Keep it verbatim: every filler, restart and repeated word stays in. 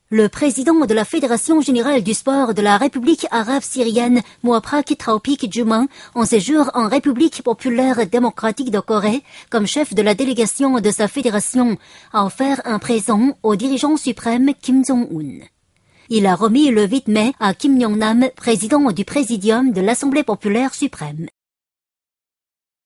Le président de la Fédération générale du sport de la République arabe syrienne, Mouaprak Taoufik Juman, en séjour en République populaire démocratique de Corée, comme chef de la délégation de sa fédération, a offert un présent au dirigeant suprême Kim Jong-un. Il a remis le huit mai à Kim Yong-nam, président du Présidium de l'Assemblée populaire suprême.